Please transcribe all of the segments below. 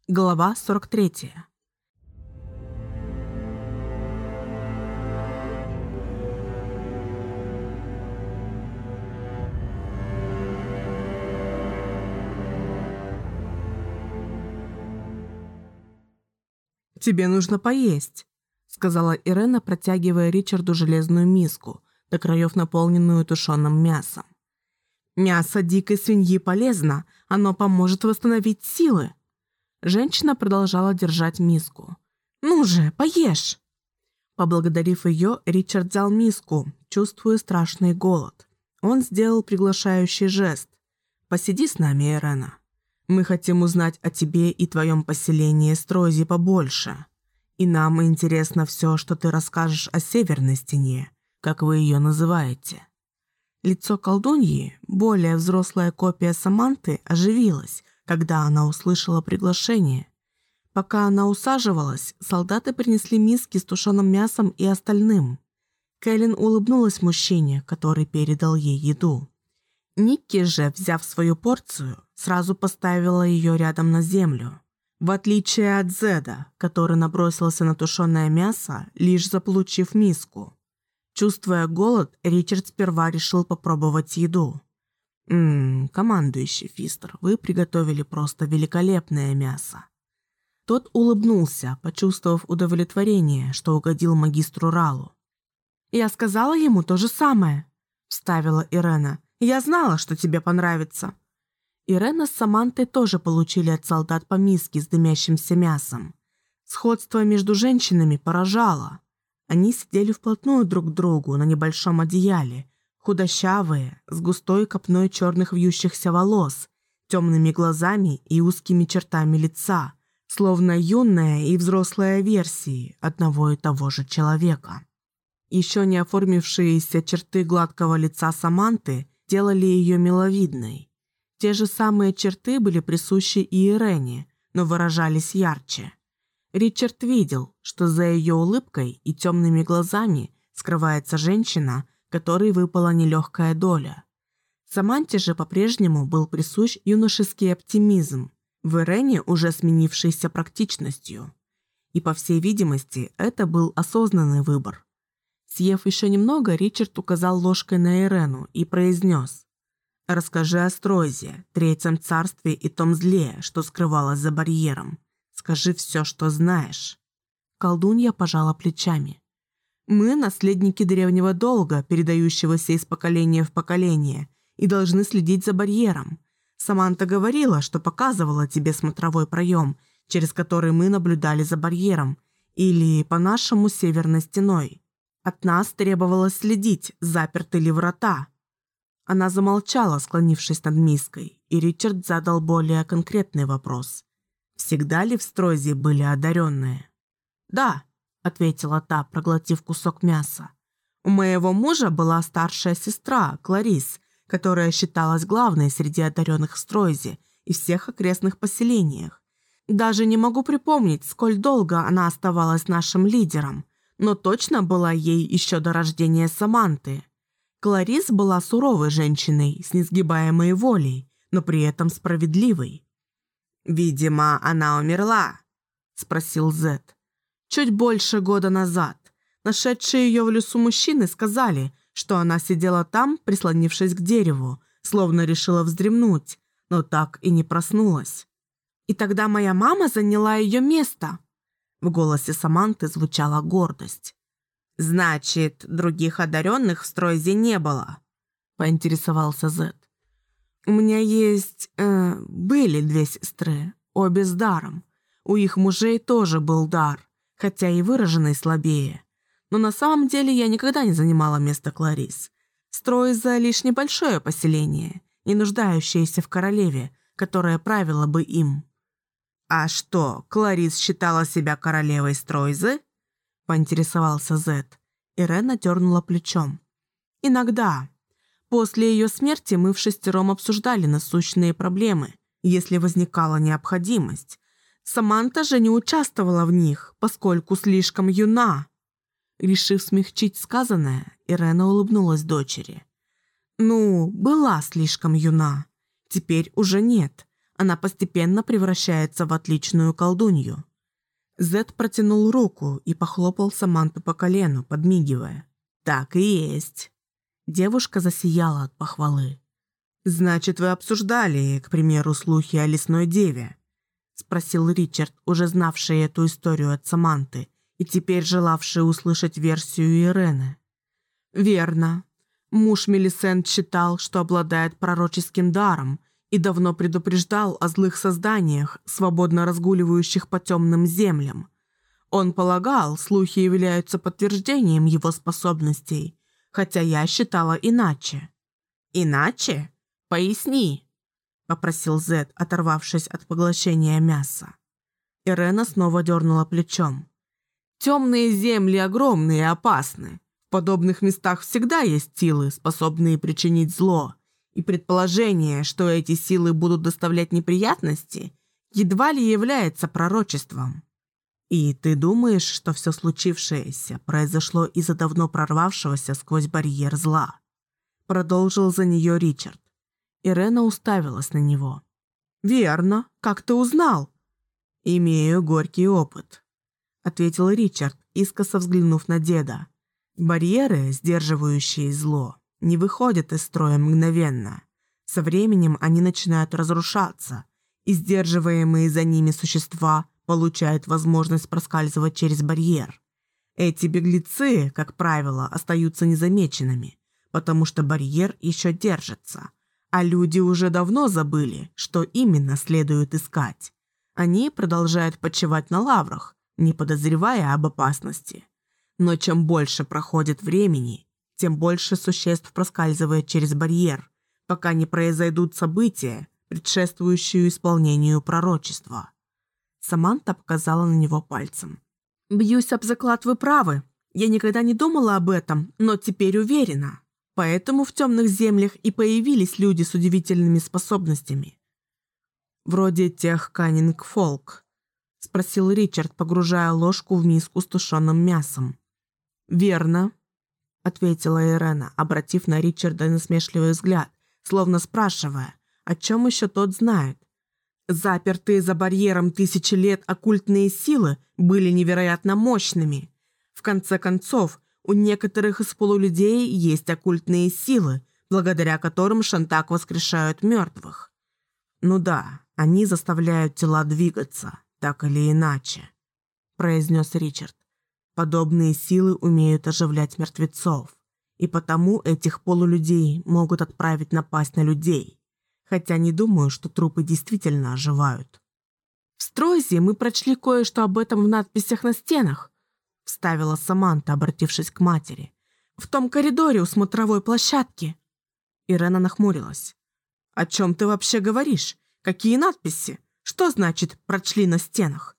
Глава 43. «Тебе нужно поесть», — сказала Ирена, протягивая Ричарду железную миску, до краев наполненную тушеным мясом. «Мясо дикой свиньи полезно, оно поможет восстановить силы». Женщина продолжала держать миску. «Ну же, поешь!» Поблагодарив ее, Ричард взял миску, чувствуя страшный голод. Он сделал приглашающий жест. «Посиди с нами, Ирена. Мы хотим узнать о тебе и твоем поселении Стройзи побольше. И нам интересно все, что ты расскажешь о Северной стене, как вы ее называете». Лицо колдуньи, более взрослая копия Саманты, оживилось, когда она услышала приглашение. Пока она усаживалась, солдаты принесли миски с тушеным мясом и остальным. Кэлен улыбнулась мужчине, который передал ей еду. Никки же, взяв свою порцию, сразу поставила ее рядом на землю. В отличие от Зеда, который набросился на тушеное мясо, лишь заполучив миску. Чувствуя голод, Ричард сперва решил попробовать еду. Командующий Фистер, вы приготовили просто великолепное мясо». Тот улыбнулся, почувствовав удовлетворение, что угодил магистру Ралу. «Я сказала ему то же самое», — вставила Ирена. «Я знала, что тебе понравится». Ирена с Самантой тоже получили от солдат по миске с дымящимся мясом. Сходство между женщинами поражало. Они сидели вплотную друг к другу на небольшом одеяле, худощавые, с густой копной черных вьющихся волос, темными глазами и узкими чертами лица, словно юная и взрослая версии одного и того же человека. Еще не оформившиеся черты гладкого лица Саманты делали ее миловидной. Те же самые черты были присущи и Ирене, но выражались ярче. Ричард видел, что за ее улыбкой и темными глазами скрывается женщина, которой выпала нелегкая доля. Саманте же по-прежнему был присущ юношеский оптимизм, в Ирене уже сменившийся практичностью. И, по всей видимости, это был осознанный выбор. Съев еще немного, Ричард указал ложкой на Ирену и произнес: «Расскажи о Стройзе, Третьем царстве и том зле, что скрывалось за барьером. Скажи все, что знаешь». Колдунья пожала плечами. «Мы наследники древнего долга, передающегося из поколения в поколение, и должны следить за барьером. Саманта говорила, что показывала тебе смотровой проем, через который мы наблюдали за барьером, или, по-нашему, северной стеной. От нас требовалось следить, заперты ли врата». Она замолчала, склонившись над миской, и Ричард задал более конкретный вопрос. «Всегда ли в Стройзе были одаренные?» «Да», — ответила та, проглотив кусок мяса. «У моего мужа была старшая сестра, Кларис, которая считалась главной среди одаренных в Стройзе и всех окрестных поселениях. Даже не могу припомнить, сколь долго она оставалась нашим лидером, но точно была ей еще до рождения Саманты. Кларис была суровой женщиной, с несгибаемой волей, но при этом справедливой». «Видимо, она умерла?» – спросил Зет. «Чуть больше года назад. Нашедшие ее в лесу мужчины сказали, что она сидела там, прислонившись к дереву, словно решила вздремнуть, но так и не проснулась. И тогда моя мама заняла ее место». В голосе Саманты звучала гордость. «Значит, других одаренных в Стройзе не было?» – поинтересовался Зет. «У меня есть... были 2 сестры, обе с даром. У их мужей тоже был дар, хотя и выраженный слабее. Но на самом деле я никогда не занимала место Кларис. Стройза лишь небольшое поселение, не нуждающееся в королеве, которая правила бы им». «А что, Кларис считала себя королевой Стройзы?» – поинтересовался Зет. Ирена дернула плечом. «Иногда. После ее смерти мы вшестером обсуждали насущные проблемы, если возникала необходимость. Саманта же не участвовала в них, поскольку слишком юна». Решив смягчить сказанное, Ирена улыбнулась дочери. «Ну, была слишком юна. Теперь уже нет. она постепенно превращается в отличную колдунью. Зед протянул руку и похлопал Саманту по колену, подмигивая. «Так и есть». Девушка засияла от похвалы. «Значит, вы обсуждали, к примеру, слухи о лесной деве?» – спросил Ричард, уже знавший эту историю от Саманты и теперь желавший услышать версию Ирены. «Верно. Муж Мелисент считал, что обладает пророческим даром и давно предупреждал о злых созданиях, свободно разгуливающих по темным землям. Он полагал, слухи являются подтверждением его способностей, хотя я считала иначе». «Иначе? Поясни», – попросил Зед, оторвавшись от поглощения мяса. Ирена снова дернула плечом. «Темные земли огромны и опасны. В подобных местах всегда есть силы, способные причинить зло, и предположение, что эти силы будут доставлять неприятности, едва ли является пророчеством. И ты думаешь, что все случившееся произошло из-за давно прорвавшегося сквозь барьер зла?» Продолжил за нее Ричард. Ирена уставилась на него. «Верно. Как ты узнал?» «Имею горький опыт», — ответил Ричард, искоса взглянув на деда. «Барьеры, сдерживающие зло, не выходят из строя мгновенно. Со временем они начинают разрушаться, и сдерживаемые за ними существа получают возможность проскальзывать через барьер. Эти беглецы, как правило, остаются незамеченными, потому что барьер еще держится, а люди уже давно забыли, что именно следует искать. Они продолжают почивать на лаврах, не подозревая об опасности. Но чем больше проходит времени, тем больше существ проскальзывает через барьер, пока не произойдут события, предшествующие исполнению пророчества. Саманта показала на него пальцем. «Бьюсь об заклад, вы правы. Я никогда не думала об этом, но теперь уверена. Поэтому в темных землях и появились люди с удивительными способностями. Вроде тех Каннинг-Фолк», – спросил Ричард, погружая ложку в миску с тушеным мясом. «Верно», – ответила Ирена, обратив на Ричарда насмешливый взгляд, словно спрашивая, о чем еще тот знает. Запертые за барьером тысячи лет оккультные силы были невероятно мощными. В конце концов, у некоторых из полулюдей есть оккультные силы, благодаря которым Шантак воскрешают мертвых. Ну да, они заставляют тела двигаться, так или иначе, произнес Ричард. Подобные силы умеют оживлять мертвецов, и потому этих полулюдей могут отправить напасть на людей, хотя не думаю, что трупы действительно оживают. «В Стройзе мы прочли кое-что об этом в надписях на стенах», – вставила Саманта, обратившись к матери. «В том коридоре у смотровой площадки». Ирена нахмурилась. «О чем ты вообще говоришь? Какие надписи? Что значит «прочли на стенах»?»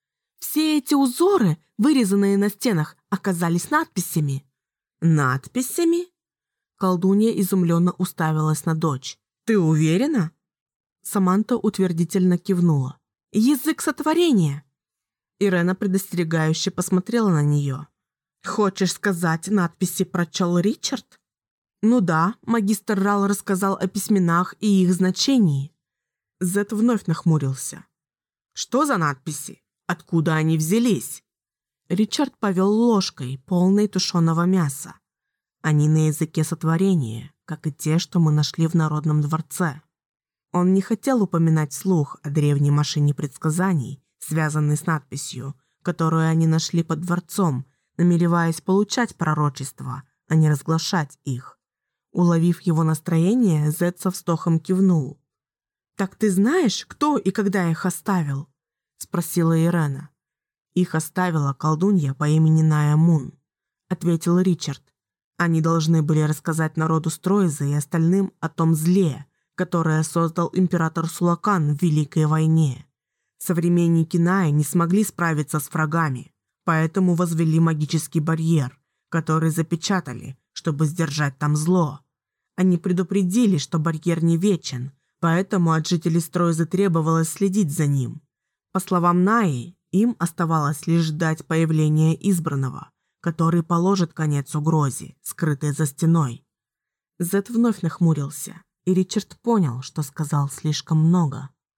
«Все эти узоры, вырезанные на стенах, оказались надписями». «Надписями?» Колдунья изумленно уставилась на дочь. «Ты уверена?» Саманта утвердительно кивнула. «Язык сотворения!» Ирена предостерегающе посмотрела на нее. «Хочешь сказать, надписи прочел Ричард?» «Ну да, магистр Рал рассказал о письменах и их значении». Зет вновь нахмурился. «Что за надписи? Откуда они взялись?» Ричард повел ложкой, полной тушеного мяса. Они на языке сотворения, как и те, что мы нашли в Народном дворце. Он не хотел упоминать вслух о древней машине предсказаний, связанной с надписью, которую они нашли под дворцом, намереваясь получать пророчества, а не разглашать их. Уловив его настроение, Зет со вздохом кивнул. «Так ты знаешь, кто и когда их оставил?» – спросила Ирена. «Их оставила колдунья по имени Ная Мун», – ответил Ричард. «Они должны были рассказать народу Стройза и остальным о том зле, которое создал император Сулакан в Великой войне. Современники Наи не смогли справиться с врагами, поэтому возвели магический барьер, который запечатали, чтобы сдержать там зло. Они предупредили, что барьер не вечен, поэтому от жителей Стройзы требовалось следить за ним. По словам Наи, им оставалось лишь ждать появления избранного, который положит конец угрозе, скрытой за стеной». Зет вновь нахмурился, и Ричард понял, что сказал слишком много.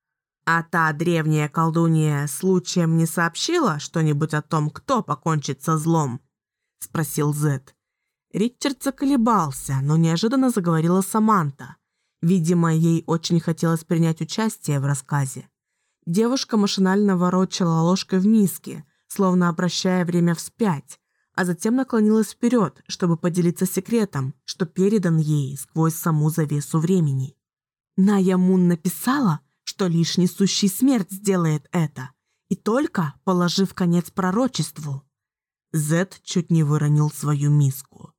«А та древняя колдунья случаем не сообщила что-нибудь о том, кто покончит со злом?» – спросил Зет. Ричард заколебался, но неожиданно заговорила Саманта. Видимо, ей очень хотелось принять участие в рассказе. Девушка машинально ворочала ложкой в миске, словно обращая время вспять, а затем наклонилась вперед, чтобы поделиться секретом, что передан ей сквозь саму завесу времени. Ная Мун написала, что лишь несущий смерть сделает это, и только положив конец пророчеству. Зет чуть не выронил свою миску.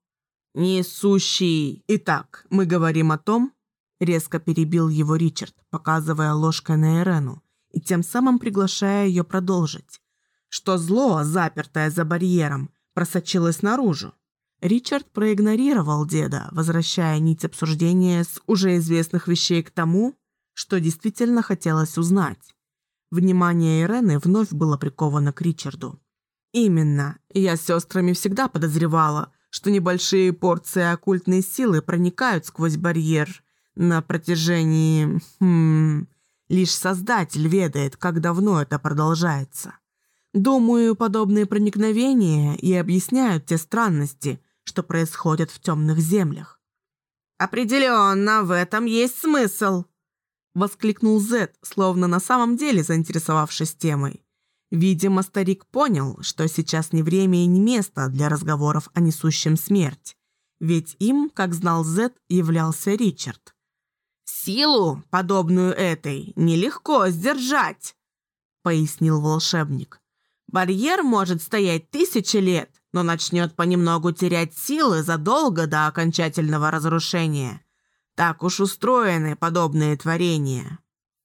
«Несущий! Итак, мы говорим о том...» Резко перебил его Ричард, показывая ложкой на Ирену, и тем самым приглашая ее продолжить. Что зло, запертое за барьером, просочилось наружу. Ричард проигнорировал деда, возвращая нить обсуждения с уже известных вещей к тому, что действительно хотелось узнать. Внимание Ирены вновь было приковано к Ричарду. «Именно. Я с сестрами всегда подозревала, что небольшие порции оккультной силы проникают сквозь барьер на протяжении... Лишь Создатель ведает, как давно это продолжается. Думаю, подобные проникновения и объясняют те странности, что происходят в темных землях». «Определенно, в этом есть смысл!» — воскликнул Зет, словно на самом деле заинтересовавшись темой. Видимо, старик понял, что сейчас не время и не место для разговоров о несущем смерть, ведь им, как знал Зет, являлся Ричард. «Силу, подобную этой, нелегко сдержать», — пояснил волшебник. «Барьер может стоять 1000 лет, но начнет понемногу терять силы задолго до окончательного разрушения. Так уж устроены подобные творения».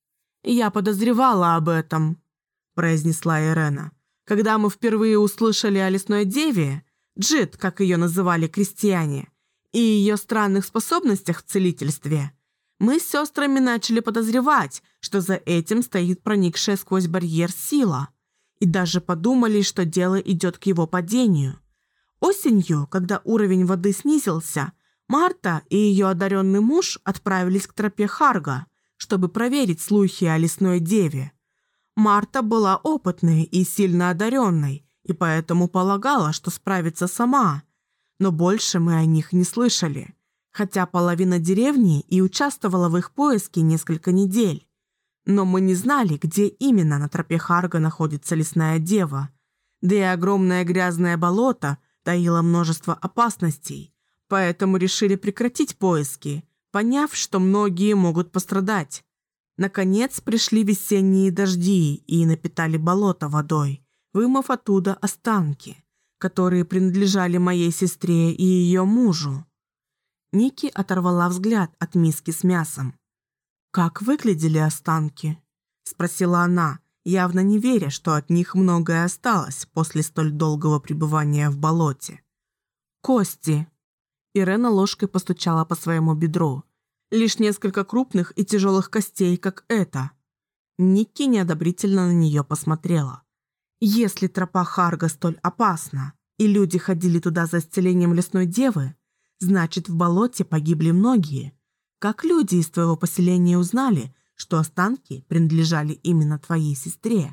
«Я подозревала об этом», – произнесла Ирена. «Когда мы впервые услышали о лесной деве, Джит, как ее называли крестьяне, и ее странных способностях в целительстве, мы с сестрами начали подозревать, что за этим стоит проникшая сквозь барьер сила, и даже подумали, что дело идет к его падению. Осенью, когда уровень воды снизился, Марта и ее одаренный муж отправились к тропе Харга, чтобы проверить слухи о лесной деве. Марта была опытной и сильно одаренной, и поэтому полагала, что справится сама. Но больше мы о них не слышали, хотя половина деревни и участвовала в их поиске несколько недель. Но мы не знали, где именно на тропе Харга находится лесная дева, да и огромное грязное болото таило множество опасностей, поэтому решили прекратить поиски, поняв, что многие могут пострадать. Наконец пришли весенние дожди и напитали болото водой, вымыв оттуда останки, которые принадлежали моей сестре и ее мужу. Ники оторвала взгляд от миски с мясом. «Как выглядели останки?» – спросила она, явно не веря, что от них многое осталось после столь долгого пребывания в болоте. «Кости». Ирена ложкой постучала по своему бедру. «Лишь несколько крупных и тяжелых костей, как это». Никки неодобрительно на нее посмотрела. «Если тропа Харга столь опасна, и люди ходили туда за исцелением лесной девы, значит, в болоте погибли многие. Как люди из твоего поселения узнали, что останки принадлежали именно твоей сестре?»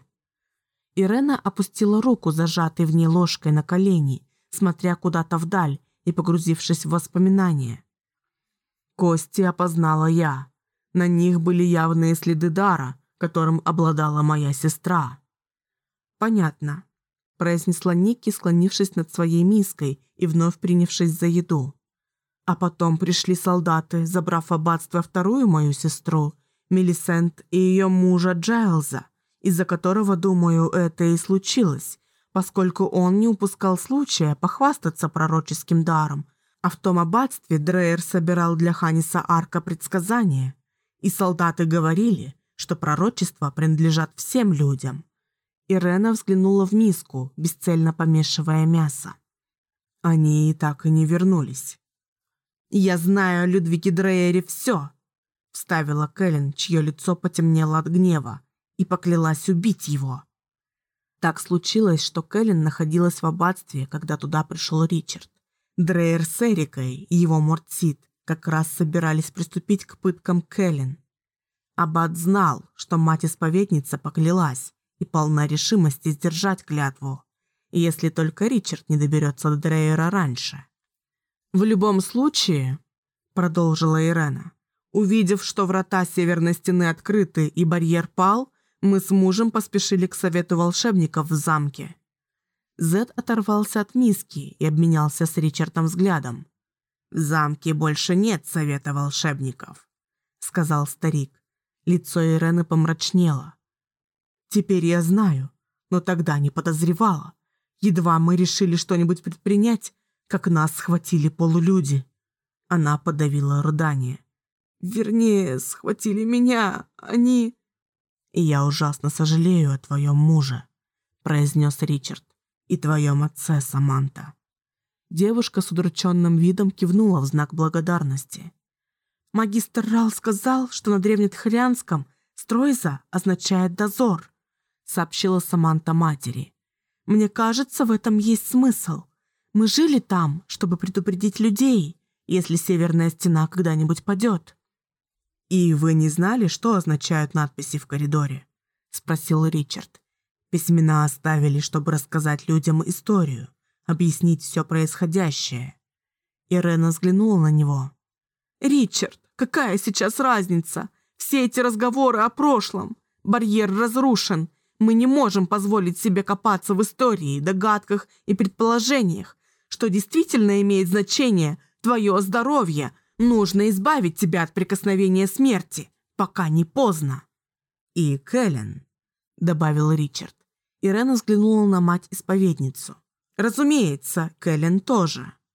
Ирена опустила руку, зажатой в ней ложкой, на колени, смотря куда-то вдаль и погрузившись в воспоминания. «Кости опознала я. На них были явные следы дара, которым обладала моя сестра». «Понятно», – произнесла Никки, склонившись над своей миской и вновь принявшись за еду. «А потом пришли солдаты, забрав в аббатство вторую мою сестру, Мелисент, и ее мужа Джайлза, из-за которого, думаю, это и случилось, поскольку он не упускал случая похвастаться пророческим даром, а в том аббатстве Дрейер собирал для Ханиса Арка предсказания, и солдаты говорили, что пророчества принадлежат всем людям». Ирена взглянула в миску, бесцельно помешивая мясо. «Они и так и не вернулись». «Я знаю о Людвиге Дрейере все», — вставила Кэлен, чье лицо потемнело от гнева, и поклялась убить его. Так случилось, что Кэлен находилась в аббатстве, когда туда пришел Ричард. Дрейер с Эрикой и его Мортсид как раз собирались приступить к пыткам Кэлен. Аббат знал, что мать-исповедница поклялась и полна решимости сдержать клятву, если только Ричард не доберется до Дрейера раньше. «В любом случае», — продолжила Ирена, «увидев, что врата Северной Стены открыты и барьер пал, мы с мужем поспешили к совету волшебников в замке». Зед оторвался от миски и обменялся с Ричардом взглядом. «В замке больше нет совета волшебников», — сказал старик. Лицо Ирены помрачнело. «Теперь я знаю, но тогда не подозревала. Едва мы решили что-нибудь предпринять, как нас схватили полулюди». Она подавила рыдание. «Вернее, схватили меня, они...» «И я ужасно сожалею о твоем муже», — произнес Ричард, «и твоем отце, Саманта». Девушка с удрученным видом кивнула в знак благодарности. «Магистр Рал сказал, что на древнетхарианском «стройза» означает «дозор», — сообщила Саманта матери. «Мне кажется, в этом есть смысл. Мы жили там, чтобы предупредить людей, если Северная Стена когда-нибудь падет». «И вы не знали, что означают надписи в коридоре?» — спросил Ричард. «Письмена оставили, чтобы рассказать людям историю, объяснить все происходящее». Ирена взглянула на него. «Ричард, какая сейчас разница? Все эти разговоры о прошлом. Барьер разрушен. Мы не можем позволить себе копаться в истории, догадках и предположениях. Что действительно имеет значение – твое здоровье. Нужно избавить тебя от прикосновения смерти, пока не поздно». «И Кэлен», – добавил Ричард. Ирена взглянула на мать-исповедницу. «Разумеется, Кэлен тоже».